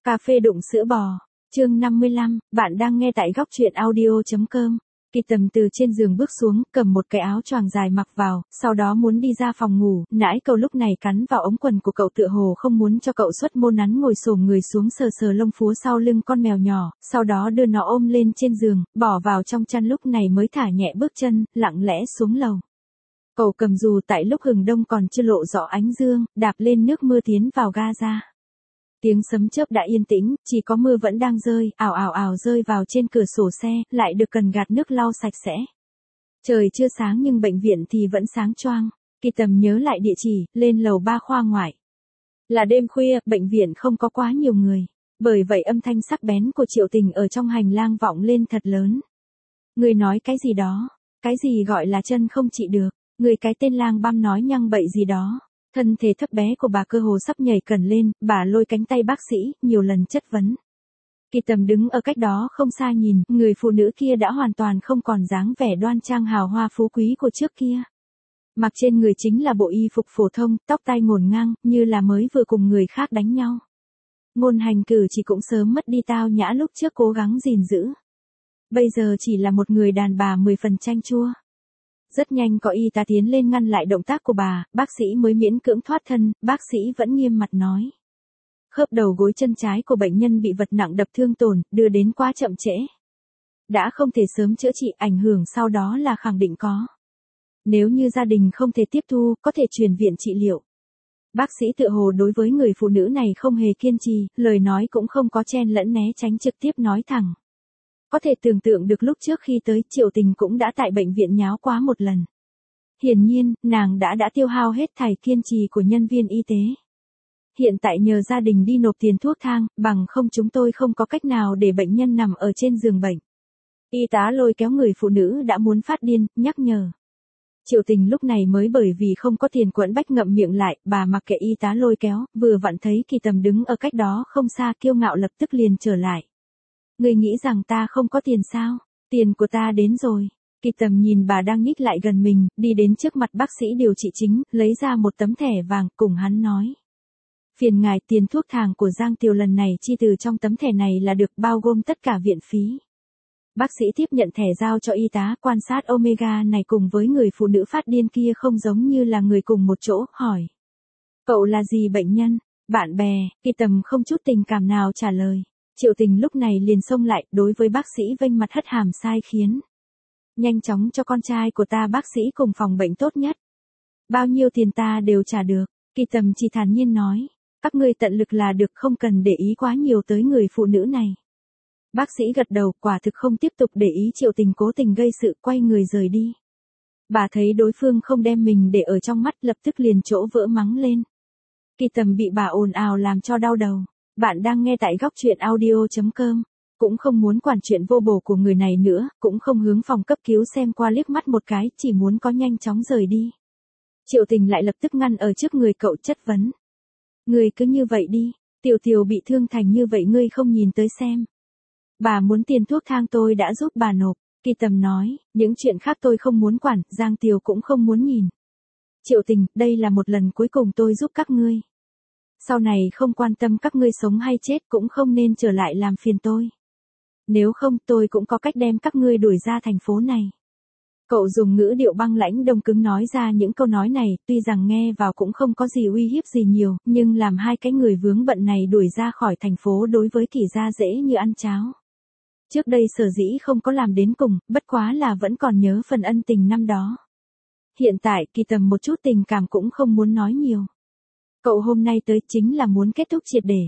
Cà phê đụng sữa bò. Chương 55, bạn đang nghe tại góc truyện audio.com. Kỳ Tầm từ trên giường bước xuống, cầm một cái áo choàng dài mặc vào, sau đó muốn đi ra phòng ngủ, nãi cậu lúc này cắn vào ống quần của cậu tựa hồ không muốn cho cậu xuất môn, nắn ngồi xổm người xuống sờ sờ lông phúa sau lưng con mèo nhỏ, sau đó đưa nó ôm lên trên giường, bỏ vào trong chăn, lúc này mới thả nhẹ bước chân, lặng lẽ xuống lầu. Cậu cầm dù tại lúc hừng đông còn chưa lộ rõ ánh dương, đạp lên nước mưa tiến vào ga. Tiếng sấm chớp đã yên tĩnh, chỉ có mưa vẫn đang rơi, ào ào ào rơi vào trên cửa sổ xe, lại được cần gạt nước lau sạch sẽ. Trời chưa sáng nhưng bệnh viện thì vẫn sáng choang. Kỳ Tầm nhớ lại địa chỉ, lên lầu 3 khoa ngoại. Là đêm khuya, bệnh viện không có quá nhiều người. Bởi vậy âm thanh sắc bén của Triệu Tình ở trong hành lang vọng lên thật lớn. Người nói cái gì đó? Cái gì gọi là chân không trị được? Người cái tên lang băm nói nhăng bậy gì đó? Thân thể thấp bé của bà cơ hồ sắp nhảy cẩn lên, bà lôi cánh tay bác sĩ, nhiều lần chất vấn. Kỳ Tầm đứng ở cách đó không xa nhìn, người phụ nữ kia đã hoàn toàn không còn dáng vẻ đoan trang hào hoa phú quý của trước kia. Mặc trên người chính là bộ y phục phổ thông, tóc tai ngổn ngang, như là mới vừa cùng người khác đánh nhau. Ngôn hành cử chỉ cũng sớm mất đi tao nhã lúc trước cố gắng gìn giữ. Bây giờ chỉ là một người đàn bà 10 phần chanh chua. Rất nhanh có y tá tiến lên ngăn lại động tác của bà, bác sĩ mới miễn cưỡng thoát thân, bác sĩ vẫn nghiêm mặt nói. Khớp đầu gối chân trái của bệnh nhân bị vật nặng đập thương tổn, đưa đến quá chậm trễ. Đã không thể sớm chữa trị, ảnh hưởng sau đó là khẳng định có. Nếu như gia đình không thể tiếp thu, có thể chuyển viện trị liệu. Bác sĩ tựa hồ đối với người phụ nữ này không hề kiên trì, lời nói cũng không có chen lẫn né tránh, trực tiếp nói thẳng. Có thể tưởng tượng được lúc trước khi tới, Triệu Tình cũng đã tại bệnh viện nháo quá một lần. Hiển nhiên, nàng đã tiêu hao hết thảy kiên trì của nhân viên y tế. Hiện tại nhờ gia đình đi nộp tiền thuốc thang, bằng không chúng tôi không có cách nào để bệnh nhân nằm ở trên giường bệnh. Y tá lôi kéo người phụ nữ đã muốn phát điên, nhắc nhở. Triệu Tình lúc này mới bởi vì không có tiền quẫn bách ngậm miệng lại, bà mặc kệ y tá lôi kéo, vừa vặn thấy Kỳ Tầm đứng ở cách đó không xa, kiêu ngạo lập tức liền trở lại. Người nghĩ rằng ta không có tiền sao? Tiền của ta đến rồi. Kỳ Tầm nhìn bà đang nhích lại gần mình, đi đến trước mặt bác sĩ điều trị chính, lấy ra một tấm thẻ vàng, cùng hắn nói. Phiền ngài, tiền thuốc thang của Giang Tiều lần này chi từ trong tấm thẻ này là được, bao gồm tất cả viện phí. Bác sĩ tiếp nhận thẻ giao cho y tá, quan sát Omega này cùng với người phụ nữ phát điên kia không giống như là người cùng một chỗ, hỏi. Cậu là gì bệnh nhân? Bạn bè? Kỳ Tầm không chút tình cảm nào trả lời. Triệu Tình lúc này liền xông lại, đối với bác sĩ vênh mặt hất hàm sai khiến. Nhanh chóng cho con trai của ta bác sĩ cùng phòng bệnh tốt nhất. Bao nhiêu tiền ta đều trả được. Kỳ Tầm chỉ thản nhiên nói. Các ngươi tận lực là được, không cần để ý quá nhiều tới người phụ nữ này. Bác sĩ gật đầu, quả thực không tiếp tục để ý Triệu Tình cố tình gây sự, quay người rời đi. Bà thấy đối phương không đem mình để ở trong mắt, lập tức liền chỗ vỡ mắng lên. Kỳ Tầm bị bà ồn ào làm cho đau đầu. Bạn đang nghe tại góc truyện audio.com. Cũng không muốn quản chuyện vô bổ của người này nữa, cũng không hướng phòng cấp cứu xem qua liếc mắt một cái, chỉ muốn có nhanh chóng rời đi. Triệu Tình lại lập tức ngăn ở trước người cậu, chất vấn. Người cứ như vậy đi, Tiểu Tiều bị thương thành như vậy ngươi không nhìn tới xem. Bà muốn tiền thuốc thang tôi đã giúp bà nộp. Kỳ Tầm nói, những chuyện khác tôi không muốn quản, Giang Tiều cũng không muốn nhìn. Triệu Tình, đây là một lần cuối cùng tôi giúp các ngươi. Sau này không quan tâm các ngươi sống hay chết, cũng không nên trở lại làm phiền tôi. Nếu không tôi cũng có cách đem các ngươi đuổi ra thành phố này. Cậu dùng ngữ điệu băng lãnh đông cứng nói ra những câu nói này, tuy rằng nghe vào cũng không có gì uy hiếp gì nhiều, nhưng làm hai cái người vướng bận này đuổi ra khỏi thành phố đối với Kỳ gia dễ như ăn cháo. Trước đây sở dĩ không có làm đến cùng, bất quá là vẫn còn nhớ phần ân tình năm đó. Hiện tại Kỳ Tầm một chút tình cảm cũng không muốn nói nhiều. Cậu hôm nay tới chính là muốn kết thúc triệt để.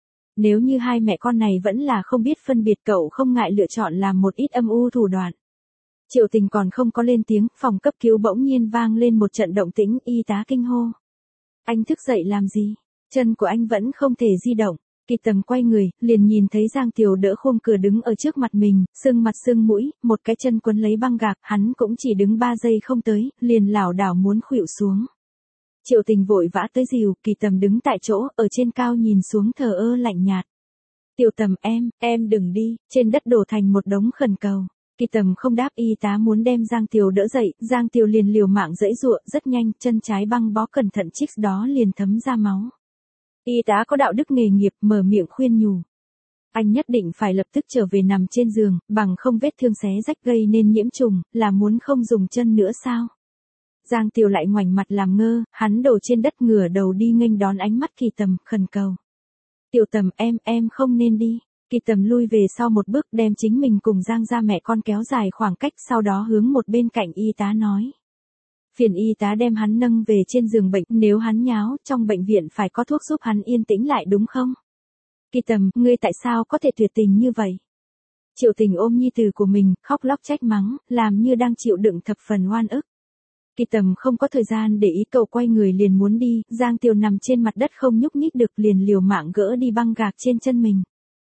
Nếu như hai mẹ con này vẫn là không biết phân biệt, cậu không ngại lựa chọn làm một ít âm u thủ đoạn. Triệu Tình còn không có lên tiếng, phòng cấp cứu bỗng nhiên vang lên một trận động tĩnh, y tá kinh hô. Anh thức dậy làm gì? Chân của anh vẫn không thể di động. Kỳ Tầm quay người, liền nhìn thấy Giang Tiều đỡ khung cửa đứng ở trước mặt mình, sưng mặt sưng mũi, một cái chân quấn lấy băng gạc, hắn cũng chỉ đứng 3 giây không tới, liền lảo đảo muốn khuỵu xuống. Triệu Tình vội vã tới dìu, Kỳ Tầm đứng tại chỗ, ở trên cao nhìn xuống thờ ơ lạnh nhạt. Tiểu Tầm em đừng đi, trên đất đổ thành một đống khẩn cầu. Kỳ Tầm không đáp, y tá muốn đem Giang Tiều đỡ dậy, Giang Tiều liền liều mạng giãy giụa, rất nhanh, chân trái băng bó cẩn thận chích đó liền thấm ra máu. Y tá có đạo đức nghề nghiệp mở miệng khuyên nhủ. Anh nhất định phải lập tức trở về nằm trên giường, bằng không vết thương xé rách gây nên nhiễm trùng, là muốn không dùng chân nữa sao? Giang Tiều lại ngoảnh mặt làm ngơ, hắn đổ trên đất ngửa đầu đi nghênh đón ánh mắt Kỳ Tầm, khẩn cầu. Tiểu Tầm em không nên đi. Kỳ Tầm lui về sau một bước đem chính mình cùng Giang gia mẹ con kéo dài khoảng cách, sau đó hướng một bên cạnh y tá nói. Phiền y tá đem hắn nâng về trên giường bệnh, nếu hắn nháo, trong bệnh viện phải có thuốc giúp hắn yên tĩnh lại đúng không? Kỳ Tầm, ngươi tại sao có thể tuyệt tình như vậy? Triệu Tình ôm nhi tử của mình, khóc lóc trách mắng, làm như đang chịu đựng thập phần oan ức. Kỳ Tầm không có thời gian để ý, cậu quay người liền muốn đi, Giang Tiều nằm trên mặt đất không nhúc nhích được liền liều mạng gỡ đi băng gạc trên chân mình.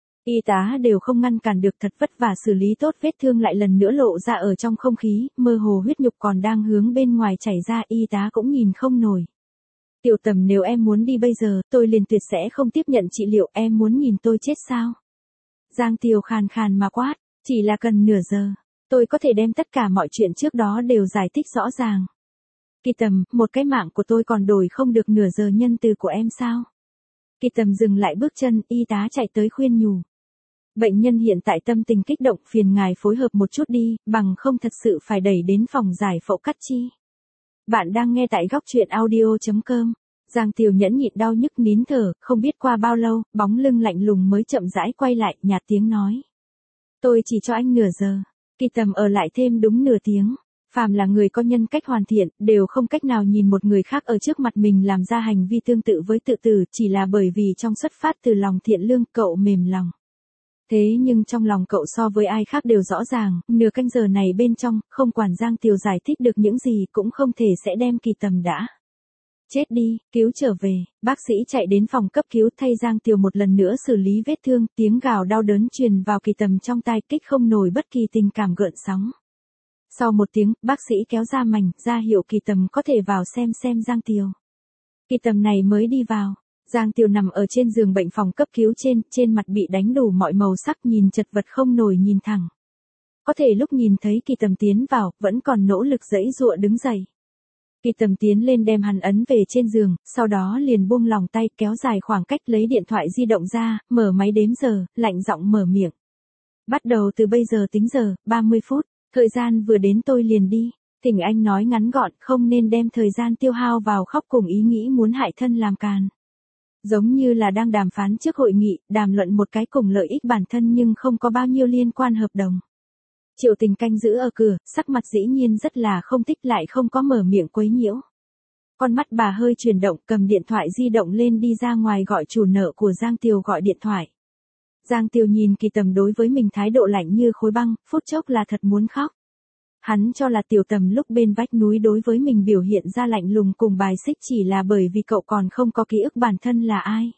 Y tá đều không ngăn cản được, thật vất vả xử lý tốt vết thương lại lần nữa lộ ra ở trong không khí, mơ hồ huyết nhục còn đang hướng bên ngoài chảy ra, y tá cũng nhìn không nổi. Tiểu Tầm, nếu em muốn đi bây giờ, tôi liền tuyệt sẽ không tiếp nhận trị liệu, em muốn nhìn tôi chết sao? Giang Tiều khàn khàn mà quát, chỉ là cần nửa giờ, tôi có thể đem tất cả mọi chuyện trước đó đều giải thích rõ ràng. Kỳ Tầm, một cái mạng của tôi còn đổi không được nửa giờ nhân từ của em sao? Kỳ Tầm dừng lại bước chân, y tá chạy tới khuyên nhủ. Bệnh nhân hiện tại tâm tình kích động, phiền ngài phối hợp một chút đi, bằng không thật sự phải đẩy đến phòng giải phẫu cắt chi. Bạn đang nghe tại góc truyện audio.com. Giang Tiều nhẫn nhịn đau nhức nín thở, không biết qua bao lâu, bóng lưng lạnh lùng mới chậm rãi quay lại, nhạt tiếng nói. Tôi chỉ cho anh nửa giờ. Kỳ Tầm ở lại thêm đúng nửa tiếng. Phàm là người có nhân cách hoàn thiện, đều không cách nào nhìn một người khác ở trước mặt mình làm ra hành vi tương tự với tự tử, chỉ là bởi vì trong xuất phát từ lòng thiện lương cậu mềm lòng. Thế nhưng trong lòng cậu so với ai khác đều rõ ràng, nửa canh giờ này bên trong, không quản Giang Tiều giải thích được những gì cũng không thể sẽ đem Kỳ Tầm đã chết đi, cứu trở về. Bác sĩ chạy đến phòng cấp cứu thay Giang Tiều một lần nữa xử lý vết thương, tiếng gào đau đớn truyền vào Kỳ Tầm trong tai, kích không nổi bất kỳ tình cảm gợn sóng. Sau một tiếng, bác sĩ kéo ra mảnh, ra hiệu Kỳ Tầm có thể vào xem Giang Tiều. Kỳ Tầm này mới đi vào. Giang Tiều nằm ở trên giường bệnh phòng cấp cứu trên mặt bị đánh đủ mọi màu sắc, nhìn chật vật không nổi nhìn thẳng. Có thể lúc nhìn thấy Kỳ Tầm tiến vào, vẫn còn nỗ lực giãy giụa đứng dậy. Kỳ Tầm tiến lên đem hắn ấn về trên giường, sau đó liền buông lòng tay, kéo dài khoảng cách lấy điện thoại di động ra, mở máy đếm giờ, lạnh giọng mở miệng. Bắt đầu từ bây giờ tính giờ, 30 phút, thời gian vừa đến tôi liền đi. Thỉnh anh nói ngắn gọn, không nên đem thời gian tiêu hao vào khóc cùng ý nghĩ muốn hại thân làm càn. Giống như là đang đàm phán trước hội nghị, đàm luận một cái cùng lợi ích bản thân nhưng không có bao nhiêu liên quan hợp đồng. Triệu Tình canh giữ ở cửa, sắc mặt dĩ nhiên rất là không thích, lại không có mở miệng quấy nhiễu. Con mắt bà hơi chuyển động, cầm điện thoại di động lên đi ra ngoài gọi chủ nợ của Giang Tiều gọi điện thoại. Giang Tiều nhìn Kỳ Tầm đối với mình thái độ lạnh như khối băng, phút chốc là thật muốn khóc. Hắn cho là Tiểu Tầm lúc bên vách núi đối với mình biểu hiện ra lạnh lùng cùng bài xích chỉ là bởi vì cậu còn không có ký ức bản thân là ai.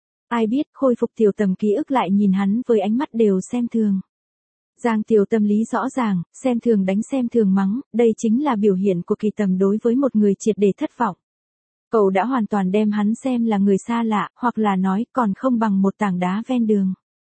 Ai biết khôi phục Tiểu Tầm ký ức lại nhìn hắn với ánh mắt đều xem thường. Giang Tiều tâm lý rõ ràng, xem thường đánh xem thường mắng, đây chính là biểu hiện của Kỳ Tầm đối với một người triệt để thất vọng. Cậu đã hoàn toàn đem hắn xem là người xa lạ, hoặc là nói còn không bằng một tảng đá ven đường.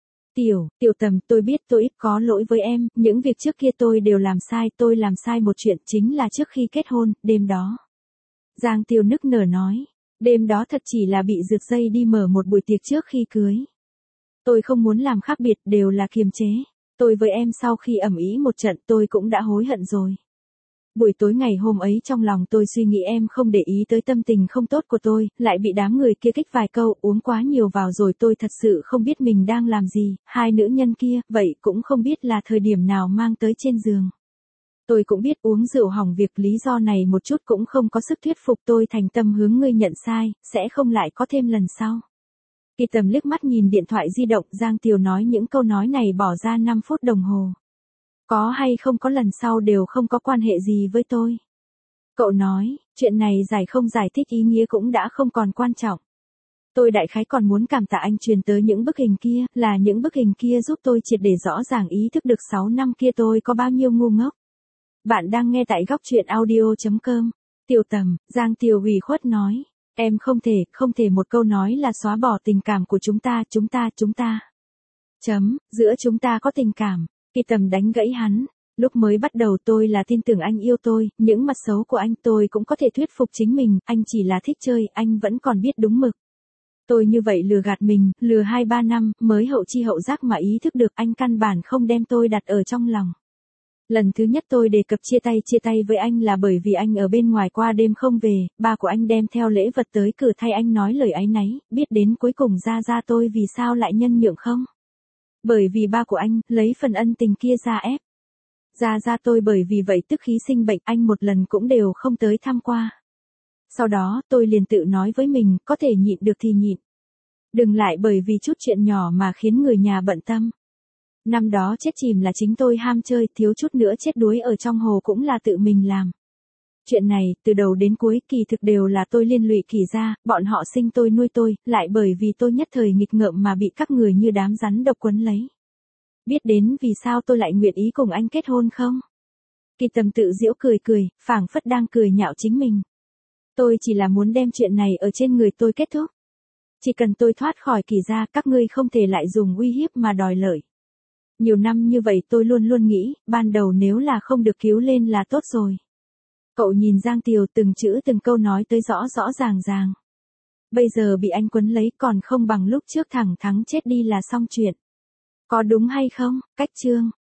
Tiểu Tầm, tôi biết tôi ít có lỗi với em, những việc trước kia tôi đều làm sai, tôi làm sai một chuyện chính là trước khi kết hôn, đêm đó. Giang Tiều nức nở nói, đêm đó thật chỉ là bị rượt dây đi mở một buổi tiệc trước khi cưới. Tôi không muốn làm khác biệt, đều là kiềm chế. Tôi với em sau khi ầm ĩ một trận tôi cũng đã hối hận rồi. Buổi tối ngày hôm ấy trong lòng tôi suy nghĩ em không để ý tới tâm tình không tốt của tôi, lại bị đám người kia kích vài câu, uống quá nhiều vào rồi tôi thật sự không biết mình đang làm gì, hai nữ nhân kia, vậy cũng không biết là thời điểm nào mang tới trên giường. Tôi cũng biết uống rượu hỏng việc, lý do này một chút cũng không có sức thuyết phục tôi, thành tâm hướng ngươi nhận sai, sẽ không lại có thêm lần sau. Kỳ Tầm liếc mắt nhìn điện thoại di động, Giang Tiều nói những câu nói này bỏ ra 5 phút đồng hồ. Có hay không có lần sau đều không có quan hệ gì với tôi. Cậu nói, chuyện này giải không giải thích ý nghĩa cũng đã không còn quan trọng. Tôi đại khái còn muốn cảm tạ anh truyền tới những bức hình kia, là những bức hình kia giúp tôi triệt để rõ ràng ý thức được 6 năm kia tôi có bao nhiêu ngu ngốc. Bạn đang nghe tại góc truyện audio.com. Tiểu Tầm, Giang Tiều ủy khuất nói. Em không thể một câu nói là xóa bỏ tình cảm của chúng ta. Giữa chúng ta có tình cảm. Kỳ Tầm đánh gãy hắn. Lúc mới bắt đầu tôi là tin tưởng anh yêu tôi, những mặt xấu của anh tôi cũng có thể thuyết phục chính mình, anh chỉ là thích chơi, anh vẫn còn biết đúng mực. Tôi như vậy lừa gạt mình, lừa 2-3 năm, mới hậu chi hậu giác mà ý thức được anh căn bản không đem tôi đặt ở trong lòng. Lần thứ nhất tôi đề cập chia tay với anh là bởi vì anh ở bên ngoài qua đêm không về, ba của anh đem theo lễ vật tới cửa thay anh nói lời áy náy, biết đến cuối cùng ra tôi vì sao lại nhân nhượng không? Bởi vì ba của anh, lấy phần ân tình kia ra ép. Ra tôi bởi vì vậy tức khí sinh bệnh, anh một lần cũng đều không tới thăm qua. Sau đó, tôi liền tự nói với mình, có thể nhịn được thì nhịn. Đừng lại bởi vì chút chuyện nhỏ mà khiến người nhà bận tâm. Năm đó chết chìm là chính tôi ham chơi, thiếu chút nữa chết đuối ở trong hồ cũng là tự mình làm. Chuyện này, từ đầu đến cuối kỳ thực đều là tôi liên lụy Kỳ gia, bọn họ sinh tôi nuôi tôi, lại bởi vì tôi nhất thời nghịch ngợm mà bị các người như đám rắn độc quấn lấy. Biết đến vì sao tôi lại nguyện ý cùng anh kết hôn không? Kỳ Tầm tự giễu cười, phảng phất đang cười nhạo chính mình. Tôi chỉ là muốn đem chuyện này ở trên người tôi kết thúc. Chỉ cần tôi thoát khỏi Kỳ gia, các ngươi không thể lại dùng uy hiếp mà đòi lợi. Nhiều năm như vậy tôi luôn luôn nghĩ, ban đầu nếu là không được cứu lên là tốt rồi. Cậu nhìn Giang Tiều từng chữ từng câu nói tới rõ ràng. Bây giờ bị anh quấn lấy còn không bằng lúc trước thẳng thắn chết đi là xong chuyện. Có đúng hay không? Cách chương